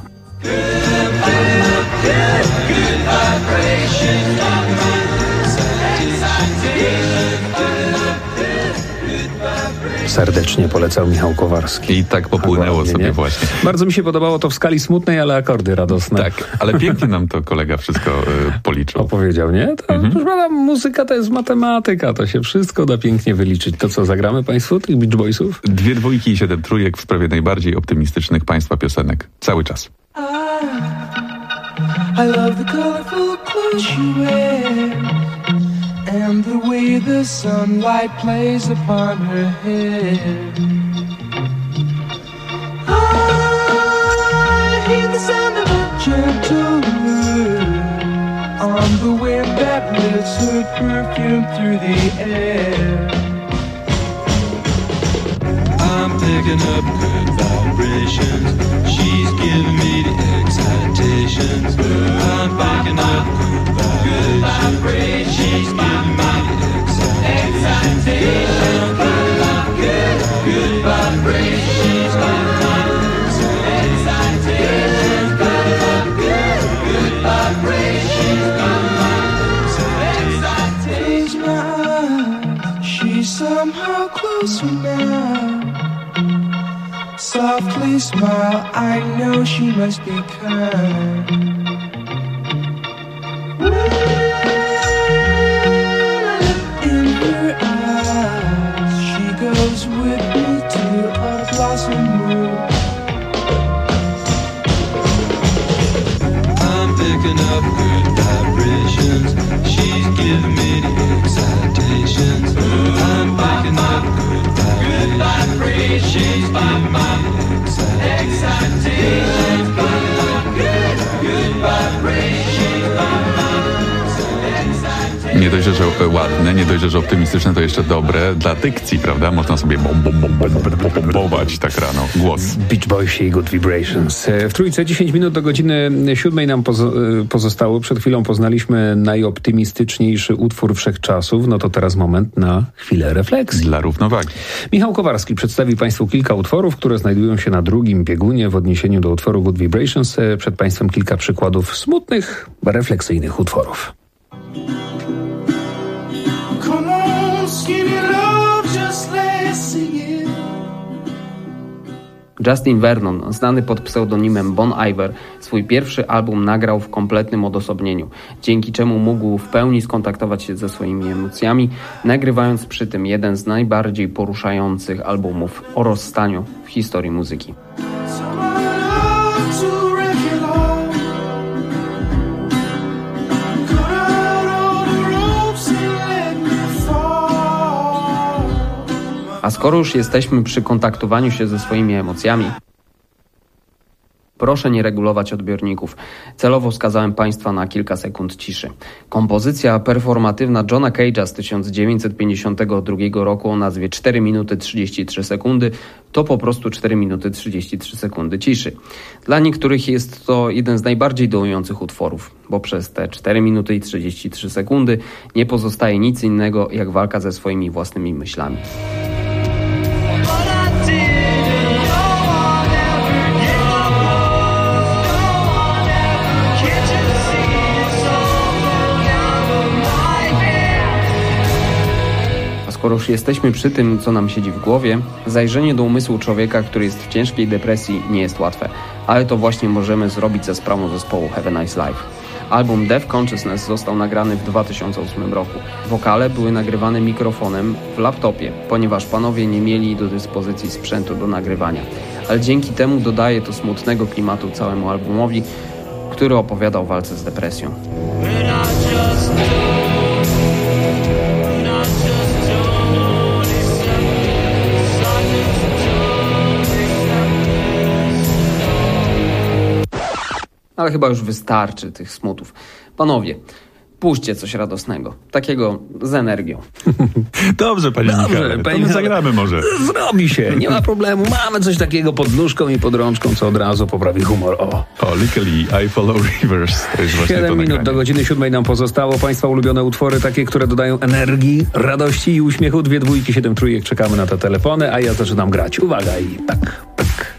Serdecznie polecał Michał Kowarski. I tak popłynęło sobie właśnie. Bardzo mi się podobało to w skali smutnej, ale akordy radosne. Tak, ale pięknie nam to kolega wszystko policzył. Opowiedział, nie? Proszę pana, muzyka to jest matematyka, to się wszystko da pięknie wyliczyć. To co, zagramy Państwu tych Beach Boysów? 2 dwójki i 7 trójek w sprawie najbardziej optymistycznych Państwa piosenek. Cały czas. I love the colorful clothes you wear and the way the sunlight plays upon her hair. I hear the sound of a gentle wind on the wind that lifts her perfume through the air. I'm picking up good vibrations. She's giving me the excitations. I'm picking up good vibrations. She's giving me the excitations. Good vibrations. She's giving me the excitations. Good vibrations. Close my eyes. She's somehow closer now. Softly smile, I know she must be kind. In her eyes, she goes with me to a blossom room. I'm picking up good vibrations. She's giving me the excitations. I'm picking up good vibrations. She's giving me Nie dość, że ładne, nie dość, że optymistyczne, to jeszcze dobre dla dykcji, prawda? Można sobie bombować tak rano głos. Beach Boys i Good Vibrations. W Trójce 10 minut do godziny 7 nam pozostało. Przed chwilą poznaliśmy najoptymistyczniejszy utwór wszechczasów. No to teraz moment na chwilę refleksji. Dla równowagi. Michał Kowarski przedstawi Państwu kilka utworów, które znajdują się na drugim biegunie w odniesieniu do utworu Good Vibrations. Przed Państwem kilka przykładów smutnych, refleksyjnych utworów. Justin Vernon, znany pod pseudonimem Bon Iver, swój pierwszy album nagrał w kompletnym odosobnieniu, dzięki czemu mógł w pełni skontaktować się ze swoimi emocjami, nagrywając przy tym jeden z najbardziej poruszających albumów o rozstaniu w historii muzyki. A skoro już jesteśmy przy kontaktowaniu się ze swoimi emocjami, proszę nie regulować odbiorników. Celowo skazałem Państwa na kilka sekund ciszy. Kompozycja performatywna Johna Cage'a z 1952 roku o nazwie 4 minuty 33 sekundy to po prostu 4 minuty 33 sekundy ciszy. Dla niektórych jest to jeden z najbardziej dołujących utworów, bo przez te 4 minuty i 33 sekundy nie pozostaje nic innego jak walka ze swoimi własnymi myślami. Skoro już jesteśmy przy tym, co nam siedzi w głowie, zajrzenie do umysłu człowieka, który jest w ciężkiej depresji, nie jest łatwe. Ale to właśnie możemy zrobić za sprawą zespołu Have a Nice Life. Album Deaf Consciousness został nagrany w 2008 roku. Wokale były nagrywane mikrofonem w laptopie, ponieważ panowie nie mieli do dyspozycji sprzętu do nagrywania. Ale dzięki temu dodaje to smutnego klimatu całemu albumowi, który opowiada o walce z depresją. Ale chyba już wystarczy tych smutów. Panowie, puśćcie coś radosnego. Takiego z energią. Dobrze, panie Michale. To my zagramy może. Zrobi się, nie ma problemu. Mamy coś takiego pod nóżką i pod rączką, co od razu poprawi humor. O, Lickily, I Follow Rivers. To jest właśnie 7 minut do godziny 7 nam pozostało. Państwa ulubione utwory, takie, które dodają energii, radości i uśmiechu. 2 dwójki, 7 trójek. Czekamy na te telefony, a ja zaczynam grać. Uwaga i tak.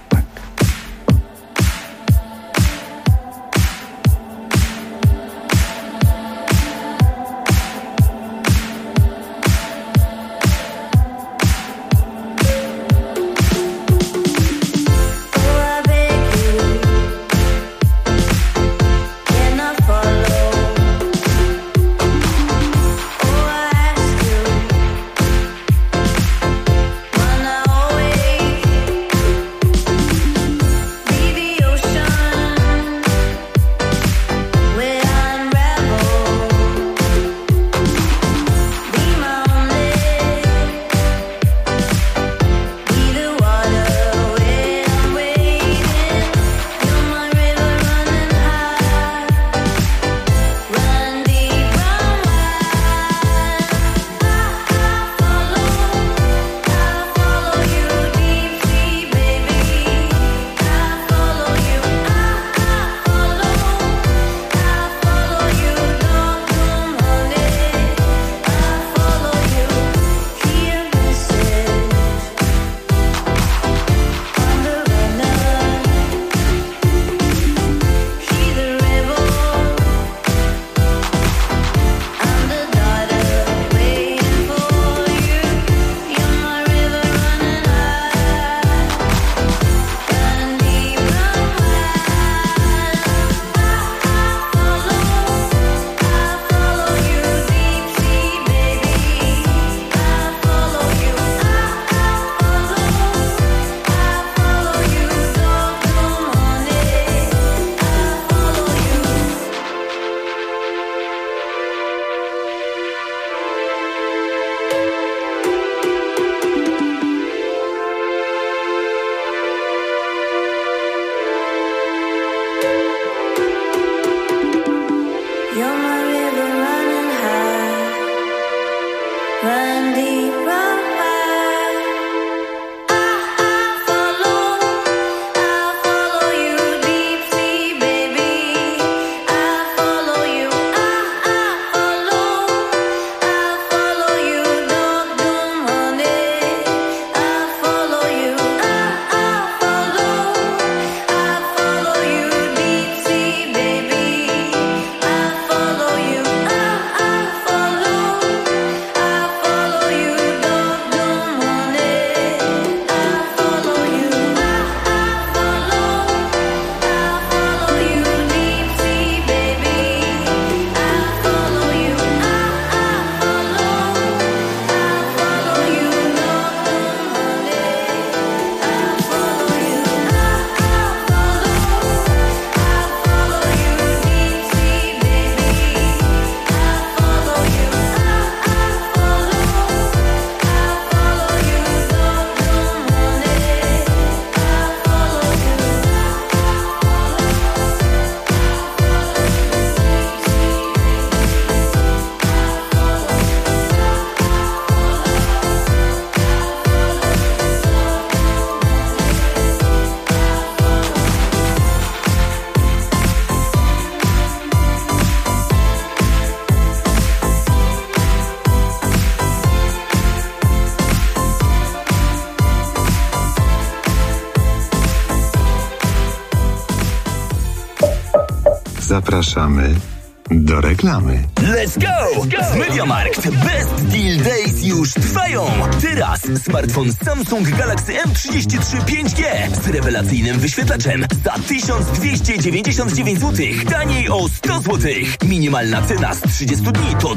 Zapraszamy do reklamy. Let's go! W MediaMarkt Best Deal Days już trwają! Teraz smartfon Samsung Galaxy M33 5G z rewelacyjnym wyświetlaczem za 1299 zł, taniej o 100 zł. Minimalna cena z 30 dni to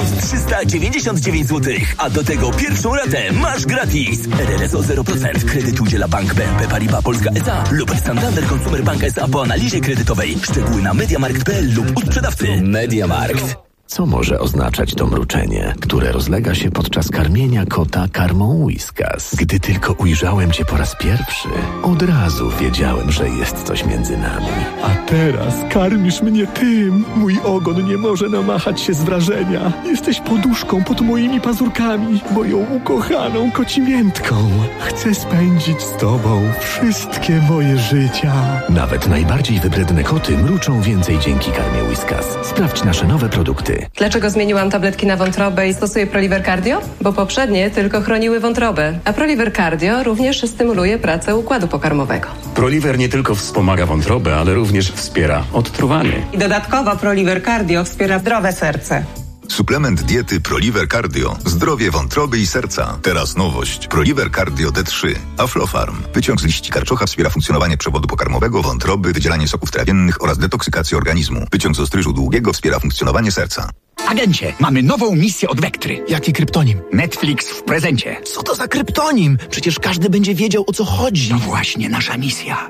1399 zł, a do tego pierwszą ratę masz gratis. RRSO 0%. Kredyt udziela Bank BNP Paribas Polska S.A. lub Santander Consumer Bank S.A. po analizie kredytowej. Szczegóły na MediaMarkt.pl lub u sprzedawcy. MediaMarkt. Co może oznaczać to mruczenie, które rozlega się podczas karmienia kota karmą Whiskas? Gdy tylko ujrzałem cię po raz pierwszy, od razu wiedziałem, że jest coś między nami. A teraz karmisz mnie tym. Mój ogon nie może namachać się z wrażenia. Jesteś poduszką pod moimi pazurkami, moją ukochaną kocimiętką. Chcę spędzić z tobą wszystkie moje życia. Nawet najbardziej wybredne koty mruczą więcej dzięki karmie Whiskas. Sprawdź nasze nowe produkty. Dlaczego zmieniłam tabletki na wątrobę i stosuję Proliver Cardio? Bo poprzednie tylko chroniły wątrobę, a Proliver Cardio również stymuluje pracę układu pokarmowego. Proliver nie tylko wspomaga wątrobę, ale również wspiera odtruwanie. I dodatkowo Proliver Cardio wspiera zdrowe serce. Suplement diety Proliver Cardio. Zdrowie wątroby i serca. Teraz nowość. Proliver Cardio D3. Aflofarm. Wyciąg z liści karczocha wspiera funkcjonowanie przewodu pokarmowego, wątroby, wydzielanie soków trawiennych oraz detoksykację organizmu. Wyciąg z ostryżu długiego wspiera funkcjonowanie serca. Agencie, mamy nową misję od Vectry. Jaki kryptonim? Netflix w prezencie. Co to za kryptonim? Przecież każdy będzie wiedział, o co chodzi. To właśnie nasza misja.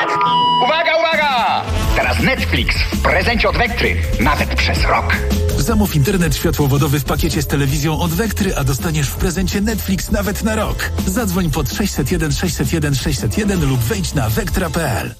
Uwaga, uwaga! Teraz Netflix w prezencie od Vectry. Nawet przez rok. Zamów internet światłowodowy w pakiecie z telewizją od Vectry, a dostaniesz w prezencie Netflix nawet na rok. Zadzwoń pod 601 601 601 lub wejdź na vectra.pl.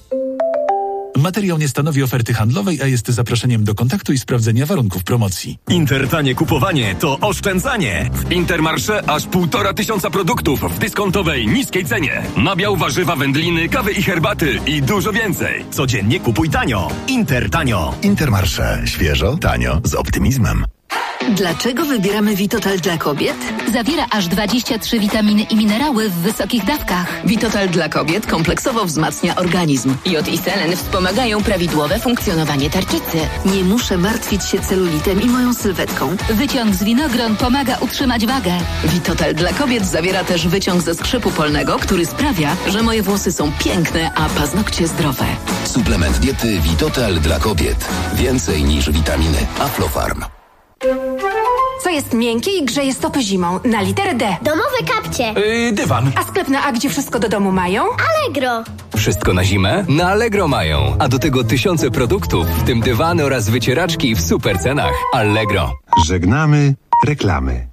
Materiał nie stanowi oferty handlowej, a jest zaproszeniem do kontaktu i sprawdzenia warunków promocji. Intertanie kupowanie to oszczędzanie. W Intermarché aż 1500 produktów w dyskontowej, niskiej cenie. Nabiał, warzywa, wędliny, kawy i herbaty i dużo więcej. Codziennie kupuj tanio. Intertanio. Intermarché. Świeżo, tanio, z optymizmem. Dlaczego wybieramy Vitotal dla kobiet? Zawiera aż 23 witaminy i minerały w wysokich dawkach. Vitotal dla kobiet kompleksowo wzmacnia organizm. Jod i selen wspomagają prawidłowe funkcjonowanie tarczycy. Nie muszę martwić się celulitem i moją sylwetką. Wyciąg z winogron pomaga utrzymać wagę. Vitotal dla kobiet zawiera też wyciąg ze skrzypu polnego, który sprawia, że moje włosy są piękne, a paznokcie zdrowe. Suplement diety Vitotal dla kobiet. Więcej niż witaminy. Aflofarm. Co jest miękkie i grzeje stopy zimą? Na literę D. Domowe kapcie. Dywan. A sklep na A, gdzie wszystko do domu mają? Allegro. Wszystko na zimę? Na Allegro mają. A do tego tysiące produktów, w tym dywany oraz wycieraczki w super cenach. Allegro. Żegnamy reklamy.